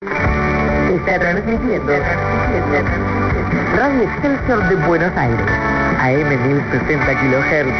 Está transmitiendo Radio Excelsior de Buenos Aires, AM 1060 kHz.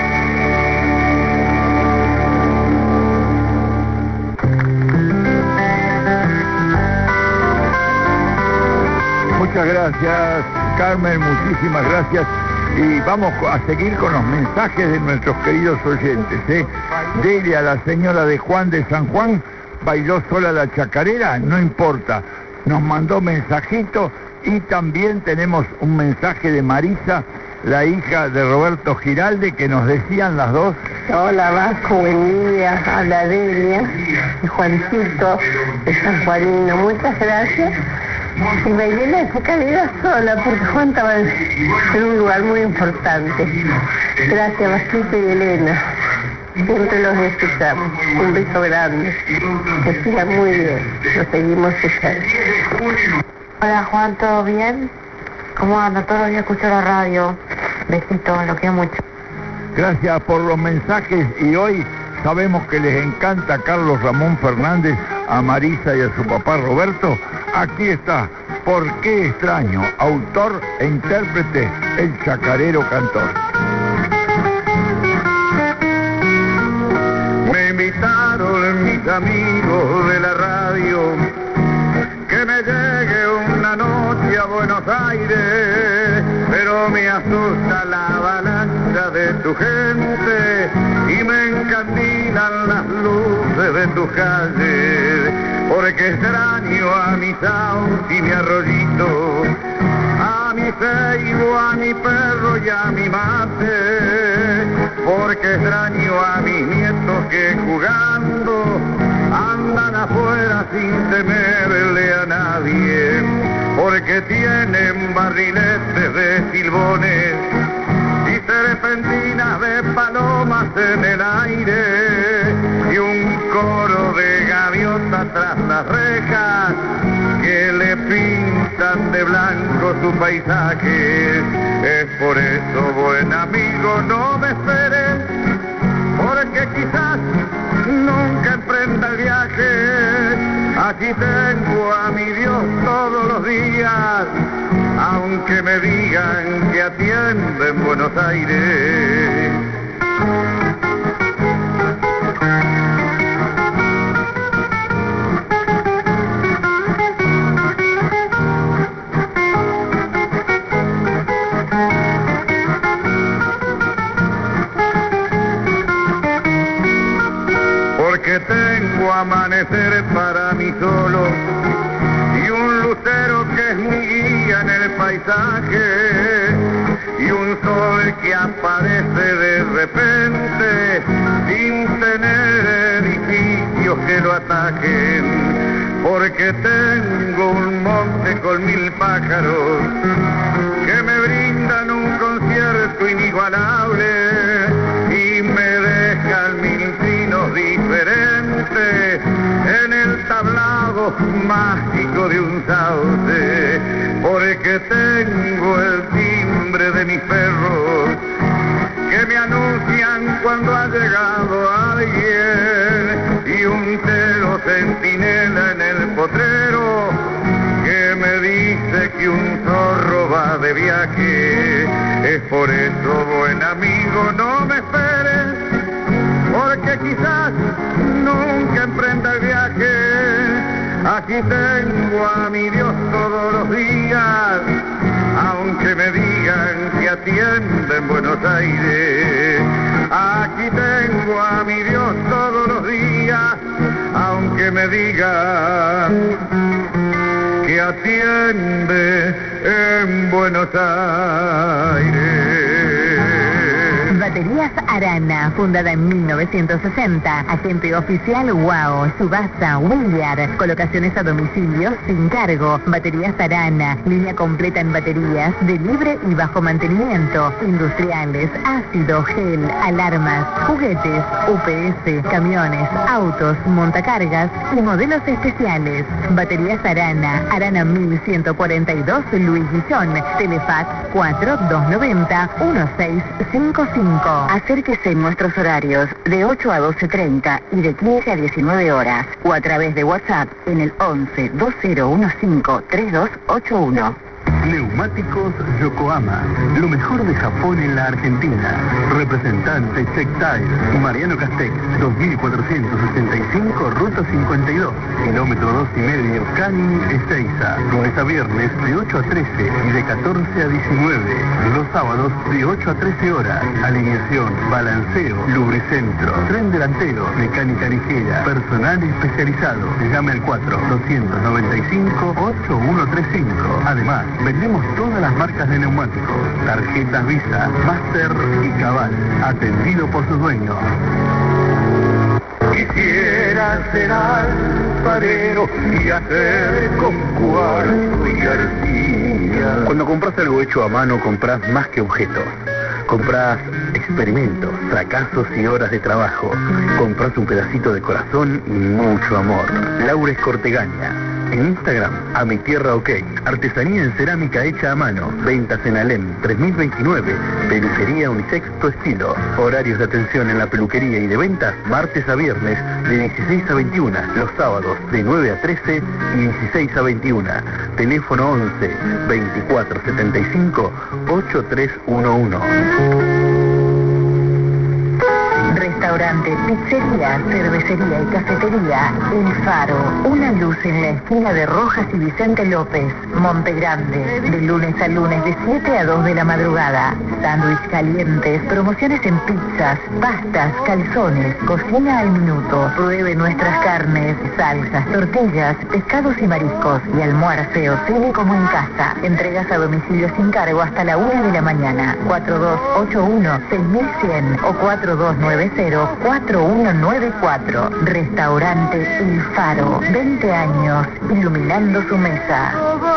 Muchas gracias, Carmen, muchísimas gracias. Y vamos a seguir con los mensajes de nuestros queridos oyentes. Dile a la señora de Juan de San Juan, bailó sola la chacarera, no importa. Nos mandó mensajito y también tenemos un mensaje de Marisa, la hija de Roberto Giralde, que nos decían las dos. Hola Vasco, buen día, habla Delia, de Juancito, de San Juanino, muchas gracias. Y bailé la chacarera sola porque Juan estaba en un lugar muy importante. Gracias Vasquito y Elena, siempre los escuchamos. Un beso grande, que siga muy bien, lo seguimos escuchando. Hola Juan, ¿todo bien? ¿Cómo anda? Todos los días escucho la radio. Besitos, lo quiero mucho. Gracias por los mensajes y hoy sabemos que les encanta Carlos Ramón Fernández, a Marisa y a su papá Roberto. Aquí está, ¿Por qué extraño? Autor e intérprete, el chacarero cantor. Me invitaron mis amigos de la radio que me llegue una noche a Buenos Aires, pero me asusta la avalancha de tu gente y me encandilan las luces de tus calles, porque extraño a mi sauce y mi arroyito, a mi ceibo, a mi perro y a mi mate, porque extraño a mis nietos que jugando andan afuera sin temerle a nadie, porque tienen barriletes de silbones y serpentinas de palomas en el aire y un coro de gaviotas tras las rejas que le pintan de blanco su paisaje. Es por eso, buen amigo, no me esperes, porque quizás nunca emprenda el viaje. Aquí tengo a mi Dios todos los días, aunque me digan que atiende en Buenos Aires. Porque tengo amanecer para mí solo y un lucero que es mi guía en el paisaje y un sol que aparece de repente sin tener edificios que lo ataquen, porque tengo un monte con 1000 pájaros que me brindan un concierto inigualable y me dejan 1000 trinos diferentes en el tablado mágico de un sauce, porque tengo el timbre de mis perros que me anuncian cuando ha llegado alguien y un celo centinela en el potrero que me dice que un zorro va de viaje. Es por eso, buen amigo, no me esperes, porque quizás nunca emprenda el viaje. Aquí tengo a mi Dios todos los días, aunque me digan que atiende en Buenos Aires. Aquí tengo a mi Dios todos los días, aunque me digan que atiende en Buenos Aires. Baterías Arana, fundada en 1960, agente oficial WOW, subasta, Williard, colocaciones a domicilio sin cargo. Baterías Arana, línea completa en baterías de libre y bajo mantenimiento, industriales, ácido, gel, alarmas, juguetes, UPS, camiones, autos, montacargas y modelos especiales. Baterías Arana, Arana 1142 Luis Guillón, Telefax 4290-1655. Acérquese en nuestros horarios de 8 a 12:30 y de 15 a 19 horas o a través de WhatsApp en el 11 2015 3281. Neumáticos Yokohama, lo mejor de Japón en la Argentina. Representante Check Tire, Mariano Castex, 2485, Ruta 52, kilómetro 2,5, Canning, Ezeiza. Lunes a viernes de 8 a 13 y de 14 a 19. Los sábados de 8 a 13 horas. Alineación, balanceo, lubricentro, tren delantero, mecánica ligera, personal especializado. Llame al 4-295-8135. Además, vendemos todas las marcas de neumáticos, tarjetas Visa, Master y Cabal, atendido por sus dueños. Quisiera ser alfarero y hacer con cuarzo y arcilla. Cuando compras algo hecho a mano, compras más que objetos. Compras experimentos, fracasos y horas de trabajo. Compras un pedacito de corazón y mucho amor. Laures Cortegaña. En Instagram, a mi tierra ok. Artesanía en cerámica hecha a mano. Ventas en Alem 3029. Peluquería unisex tu estilo. Horarios de atención en la peluquería y de ventas martes a viernes de 16 a 21. Los sábados de 9 a 13 y 16 a 21. Teléfono 11 24 75 8311. Restaurante, pizzería, cervecería y cafetería El Faro. Una luz en la esquina de Rojas y Vicente López, Monte Grande. De lunes a lunes de 7 a 2 de la madrugada. Sándwich calientes, promociones en pizzas, pastas, calzones, cocina al minuto. Pruebe nuestras carnes, salsas, tortillas, pescados y mariscos. Y almuerce o cene como en casa. Entregas a domicilio sin cargo hasta la 1 de la mañana. 4281-6100 o 4290-4194. Restaurante El Faro. 20 años iluminando su mesa.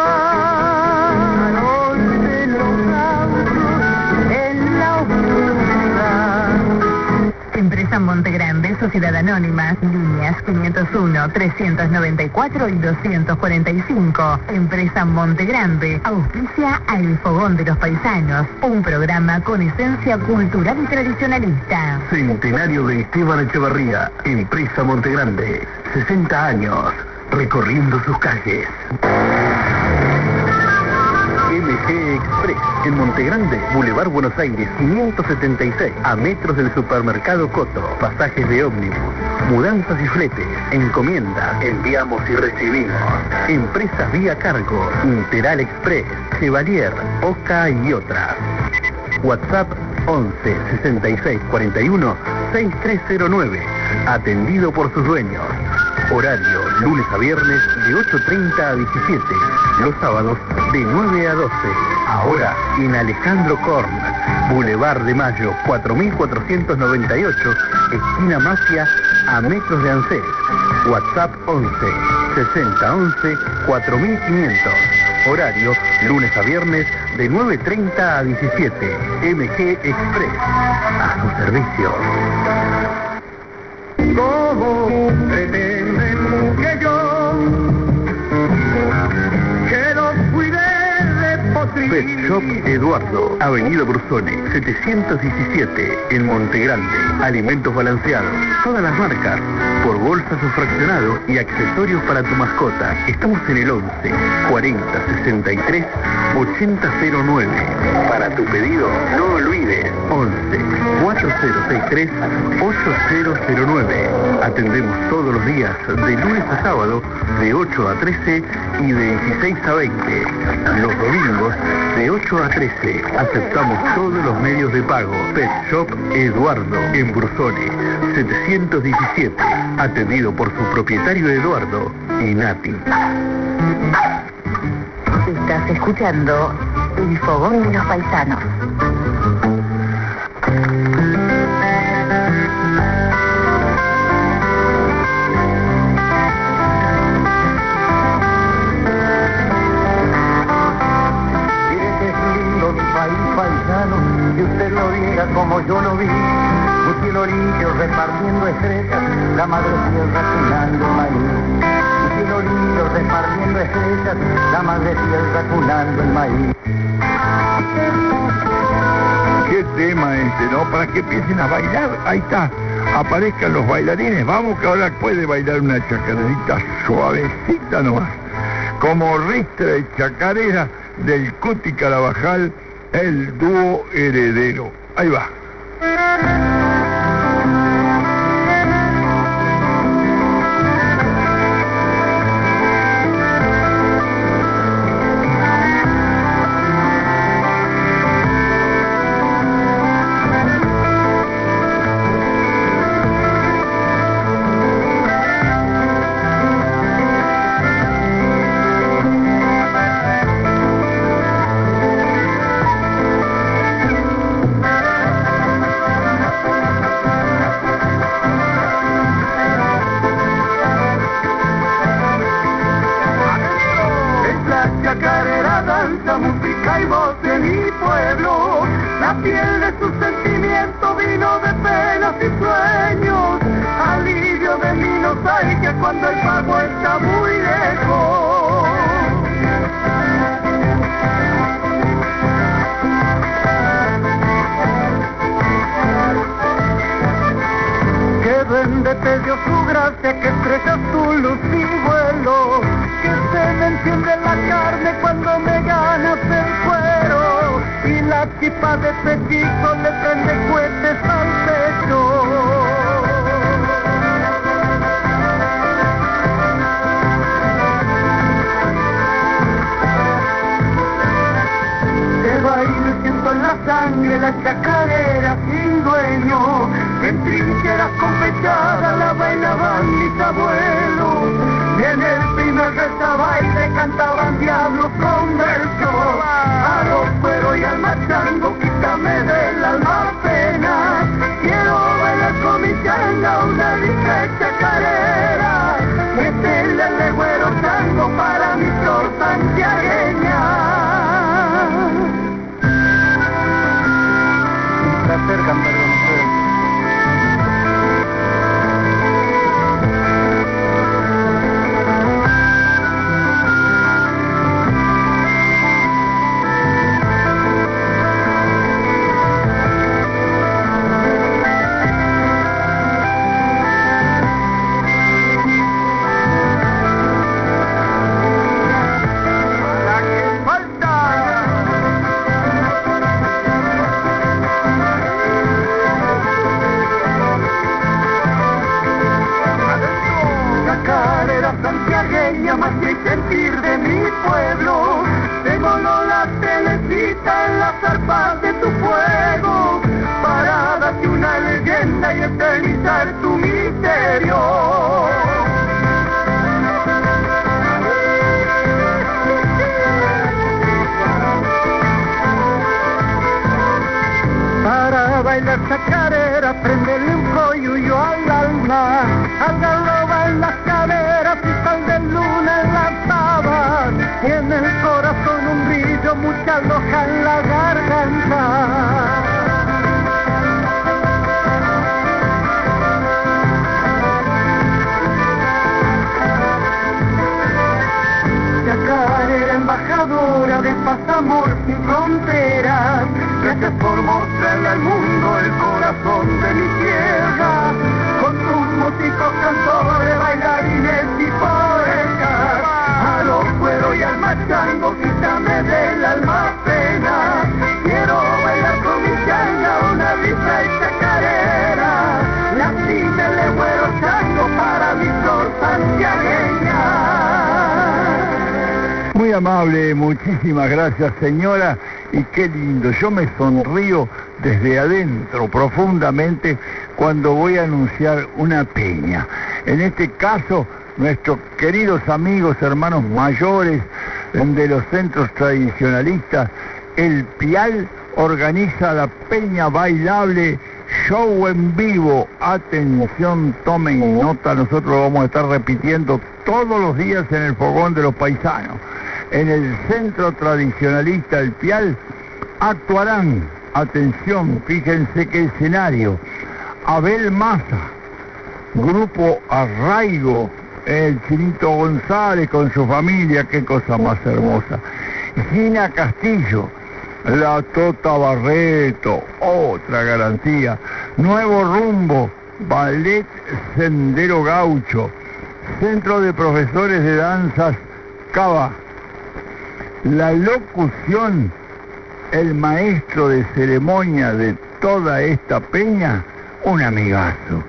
Empresa Monte Grande, Sociedad Anónima, líneas 501, 394 y 245. Empresa Monte Grande, auspicia a El Fogón de los Paisanos, un programa con esencia cultural y tradicionalista. Centenario de Esteban Echeverría. Empresa Monte Grande. 60 años recorriendo sus calles. MG Express, en Monte Grande, Boulevard Buenos Aires, 576, a metros del supermercado Coto. Pasajes de ómnibus, mudanzas y fletes, encomiendas, enviamos y recibimos. Empresas vía cargo, Interal Express, Chevalier, Oca y otras. WhatsApp 11 66 41 6309, atendido por sus dueños. Horario, lunes a viernes de 8:30 a 17, los sábados de 9 a 12. Ahora en Alejandro Korn, Boulevard de Mayo 4498, esquina Mafia, a metros de ANSES. WhatsApp 11 60 11 4500. Horario, lunes a viernes de 9:30 a 17. MG Express, a su servicio. ¿Cómo pretenden que yo los cuide de potrillo? Pet Shop Eduardo, Avenida Brusone, 717, en Monte Grande. Alimentos balanceados, todas las marcas, por bolsas o fraccionado y accesorios para tu mascota. Estamos en el 11 40 63 8009. Para tu pedido, no olvides 11 4063 8009. Atendemos todos los días, de lunes a sábado, de 8 a 13 y de 16 a 20. Los domingos, de 8 a 13. Aceptamos todos los medios de pago. Pet Shop Eduardo, en Brusone, 717. Atendido por su propietario Eduardo y Nati. Estás escuchando El Fogón de los Paisanos. Si usted lo viera como yo lo vi, un cielo limpio repartiendo estrellas, la madre tierra cunando el maíz. Un cielo limpio repartiendo estrellas, la madre tierra cunando el maíz. ¿Qué te tema ¿no? Para que empiecen a bailar. Ahí está, aparezcan los bailarines. Vamos, que ahora puede bailar una chacarerita suavecita nomás, como ristra y chacarera del Cuti Carabajal, el dúo Heredero. Ahí va. Muy amable, muchísimas gracias, señora, y qué lindo. Yo me sonrío desde adentro profundamente cuando voy a anunciar una peña. En este caso, nuestros queridos amigos, hermanos mayores de los centros tradicionalistas, el Pial organiza la peña bailable show en vivo. Atención, tomen nota, nosotros lo vamos a estar repitiendo todos los días en el Fogón de los Paisanos. En el centro tradicionalista El Pial actuarán, atención, fíjense qué escenario: Abel Massa, Grupo Arraigo, el Chinito González con su familia, qué cosa más hermosa, Gina Castillo, La Tota Barreto, otra garantía. Nuevo Rumbo, Ballet Sendero Gaucho, Centro de Profesores de Danzas Cava. La locución, el maestro de ceremonia de toda esta peña, un amigazo,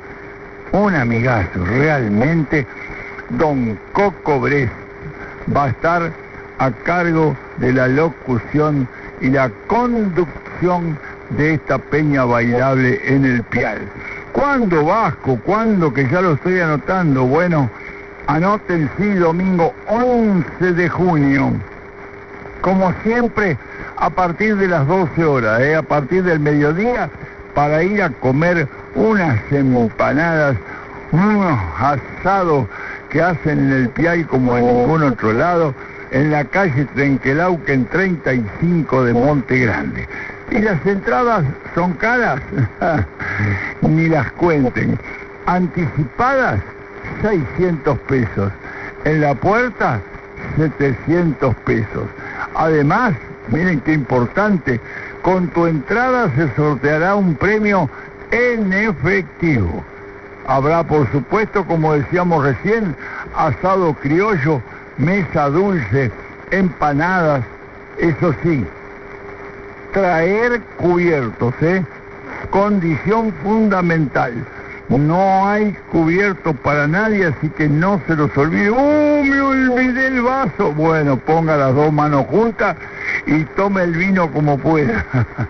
realmente. Don Coco Bres va a estar a cargo de la locución y la conducción de esta peña bailable en el Pial. ¿Cuándo, Vasco? ¿Cuándo? Que ya lo estoy anotando. Bueno, anoten, sí, domingo 11 de junio. Como siempre, a partir de las 12 horas, a partir del mediodía, para ir a comer unas empanadas, unos asados que hacen en el Pial como en ningún otro lado, en la calle Trenquelauquen 35 de Monte Grande. ¿Y las entradas son caras? Ni las cuenten. Anticipadas, 600 pesos. En la puerta, 700 pesos. Además, miren qué importante, con tu entrada se sorteará un premio en efectivo. Habrá, por supuesto, como decíamos recién, asado criollo, mesa dulce, empanadas, eso sí, traer cubiertos, condición fundamental. No hay cubierto para nadie, así que no se los olvide. Me olvidé el vaso! Bueno, ponga las dos manos juntas y tome el vino como pueda.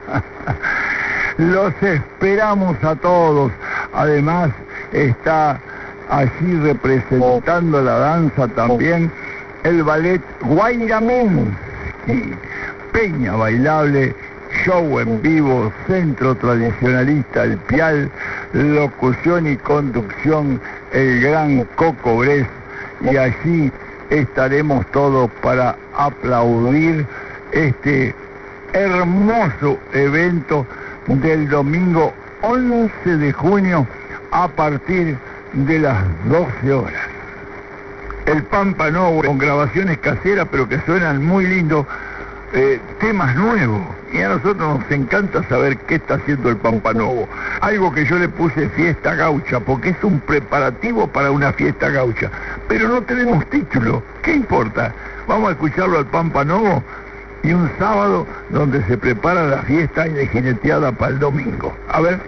Los esperamos a todos. Además, está allí representando la danza también el ballet Guairamenski, peña bailable, show en vivo, centro tradicionalista El Pial, locución y conducción el gran Coco Bres, y allí estaremos todos para aplaudir este hermoso evento del domingo 11 de junio a partir de las 12 horas. El Pampa Novo, con grabaciones caseras, pero que suenan muy lindos, temas nuevos. Y a nosotros nos encanta saber qué está haciendo el Pampa Novo. Algo que yo le puse fiesta gaucha, porque es un preparativo para una fiesta gaucha. Pero no tenemos título. ¿Qué importa? Vamos a escucharlo al Pampa Novo y un sábado donde se prepara la fiesta y de jineteada para el domingo. A ver.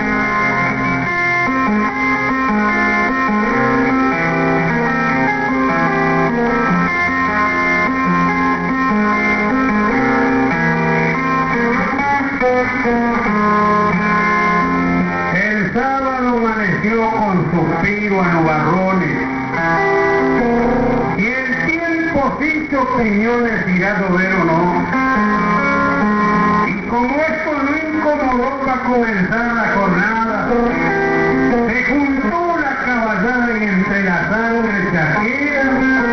El sábado amaneció con suspiro a nubarrones y el tiempo se hizo piñones tirado ver o no. Y como esto no incomodó para comenzar la jornada, se juntó la caballada y entre la sangre chaquera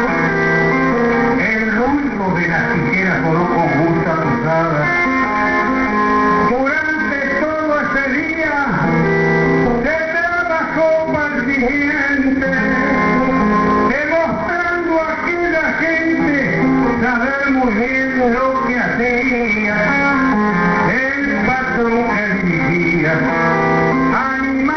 el ruido de las tijeras sonó con justa cruzada. Durante todo ese día se trabajó para el siguiente, demostrando a aquella gente saber muy bien lo que hacía el patrón que dirigía.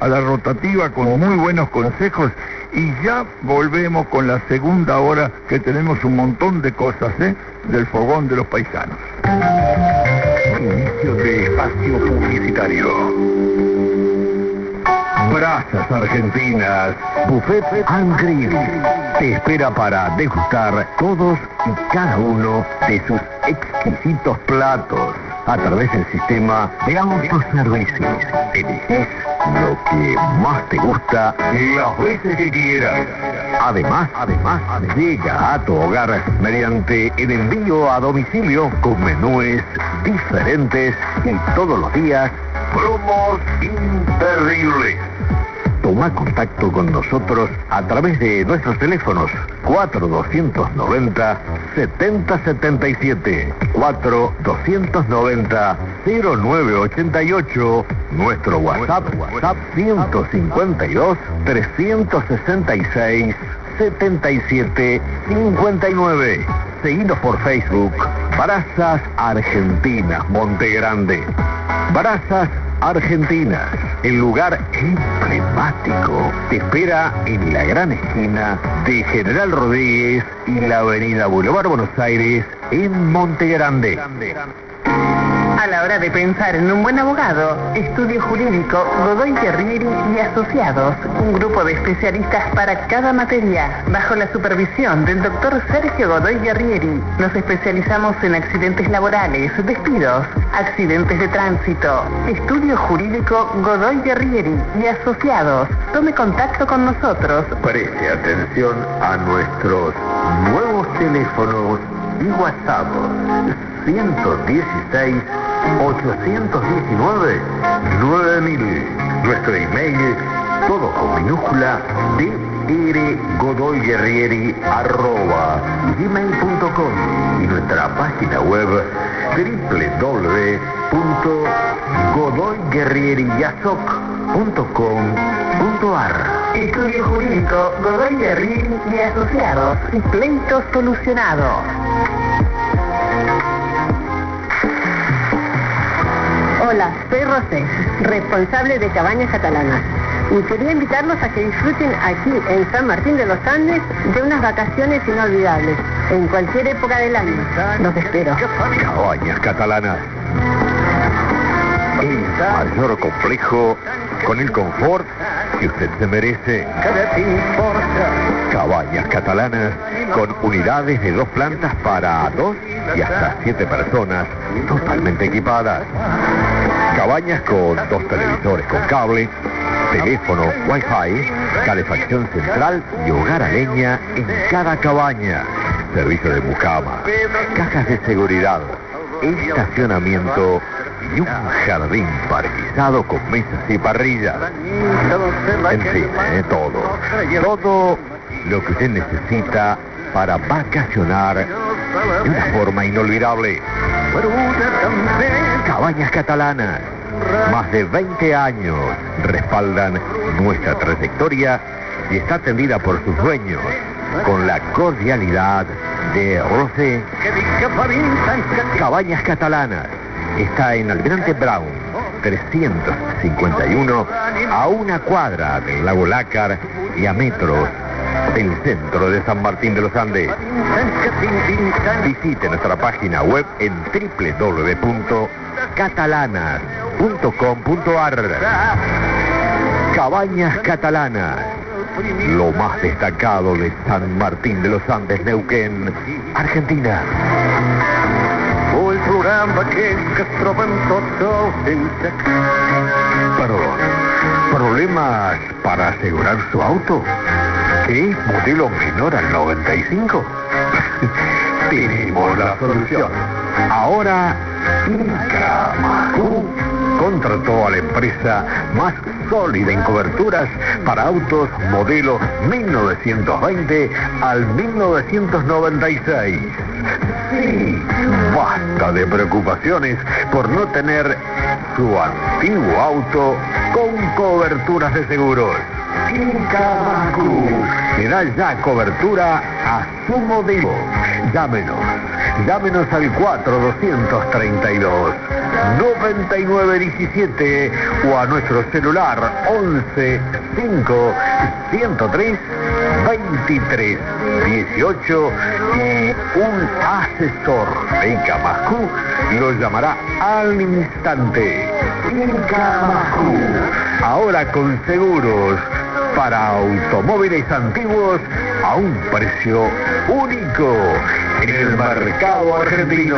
a la rotativa con muy buenos consejos y ya volvemos con la segunda hora, que tenemos un montón de cosas, del fogón de los paisanos. Inicio de espacio publicitario. Brasas Argentinas, Buffet and Grill, te espera para degustar todos y cada uno de sus exquisitos platos a través del sistema de autoservicio. Eliges lo que más te gusta las veces que quieras. Además, llega a tu hogar mediante el envío a domicilio con menúes diferentes y todos los días promos imperdibles. Toma contacto con nosotros a través de nuestros teléfonos 4290-7077, 4290-0988, nuestro WhatsApp 152-366-7759. Seguinos por Facebook, Brasas Argentinas Montegrande. Brasas Argentinas, el lugar emblemático, te espera en la gran esquina de General Rodríguez y la avenida Boulevard Buenos Aires en Montegrande. A la hora de pensar en un buen abogado, Estudio Jurídico Godoy Guerrieri y Asociados, un grupo de especialistas para cada materia, bajo la supervisión del doctor Sergio Godoy Guerrieri. Nos especializamos en accidentes laborales, despidos, accidentes de tránsito. Estudio Jurídico Godoy Guerrieri y Asociados. Tome contacto con nosotros. Preste atención a nuestros nuevos teléfonos y WhatsApp 116 819 9000. Nuestro email, todo con minúscula, drgodoyguerrieri@gmail.com, y nuestra página web www.godoyguerrieriyasoc.com.ar. Estudio Jurídico Godoy Guerrieri y Asociados. Pleito solucionado. Hola, soy Rosé, responsable de Cabañas Catalanas, y quería invitarlos a que disfruten aquí en San Martín de los Andes de unas vacaciones inolvidables, en cualquier época del año. Los espero. Cabañas Catalanas, el mayor complejo con el confort que usted se merece. Cabañas Catalanas con unidades de 2 plantas para 2 y hasta 7 personas, totalmente equipadas. Cabañas con 2 televisores con cable, teléfono, wifi, calefacción central y hogar a leña en cada cabaña. Servicio de mucama, cajas de seguridad, estacionamiento y un jardín parquizado con mesas y parrillas. En fin, todo lo que usted necesita para vacacionar de una forma inolvidable. Cabañas Catalanas, más de 20 años respaldan nuestra trayectoria y está atendida por sus dueños con la cordialidad de Rosé. Cabañas Catalanas está en Almirante Brown 351, a 1 cuadra del lago Lácar y a metros del centro de San Martín de los Andes. Visite nuestra página web en www.catalanas.com.ar. Cabañas Catalanas, lo más destacado de San Martín de los Andes, Neuquén, Argentina. Perdón, ¿problemas para asegurar su auto? ¿Qué? ¿Modelo menor al 95? Tenemos la solución. Ahora, Incamacu contrató a la empresa más sólida en coberturas para autos modelo 1920 al 1996. Sí, basta de preocupaciones por no tener su antiguo auto con coberturas de seguros. Incamacu le da ya cobertura a su modelo. Llámenos Llámenos al 4232-9917 o a nuestro celular 11 5 103 23 18 y un asesor de Icamajú lo llamará al instante. Icamajú, ahora con seguros para automóviles antiguos a un precio único en el mercado argentino.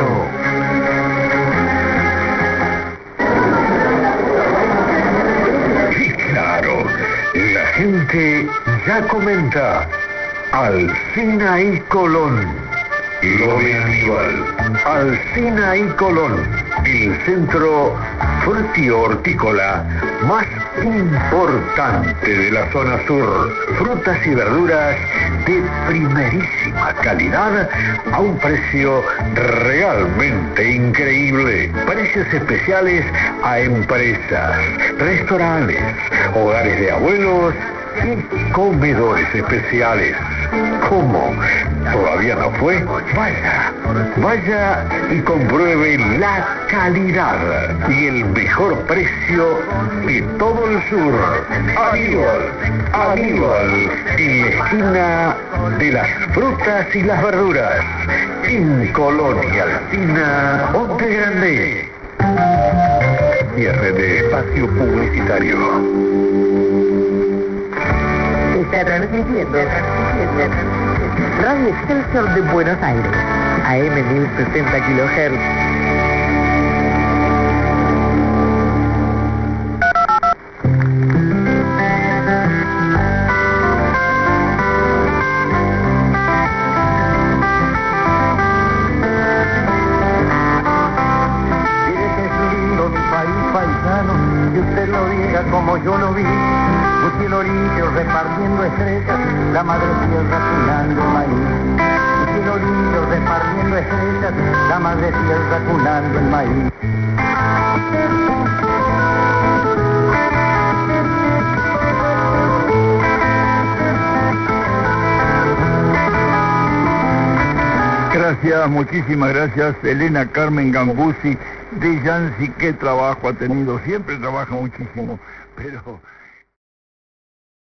Y claro, la gente ya comenta Alsina y Colón. Lo de Aníbal. Alsina y Colón, el centro frutihortícola más importante de la zona sur. Frutas y verduras de primerísima calidad a un precio realmente increíble. Precios especiales a empresas, restaurantes, hogares de abuelos y comedores especiales. ¿Cómo? ¿Todavía no fue? Vaya y compruebe la calidad y el mejor precio de todo el sur. Aníbal, en la esquina de las frutas y las verduras, en Colonia Alsina, Monte Grande. Cierre de espacio publicitario. Está transmitiendo Radio Excelsior de Buenos Aires, AM 1060 kHz. Que usted lo diga como yo lo vi, un cielo limpio repartiendo estrellas, la madre tierra cunando el maíz. Un cielo limpio repartiendo estrellas, la madre tierra cunando el maíz. Gracias, muchísimas gracias, Elena Carmen Gambuzzi de Yancy. Qué trabajo ha tenido, siempre trabaja muchísimo, pero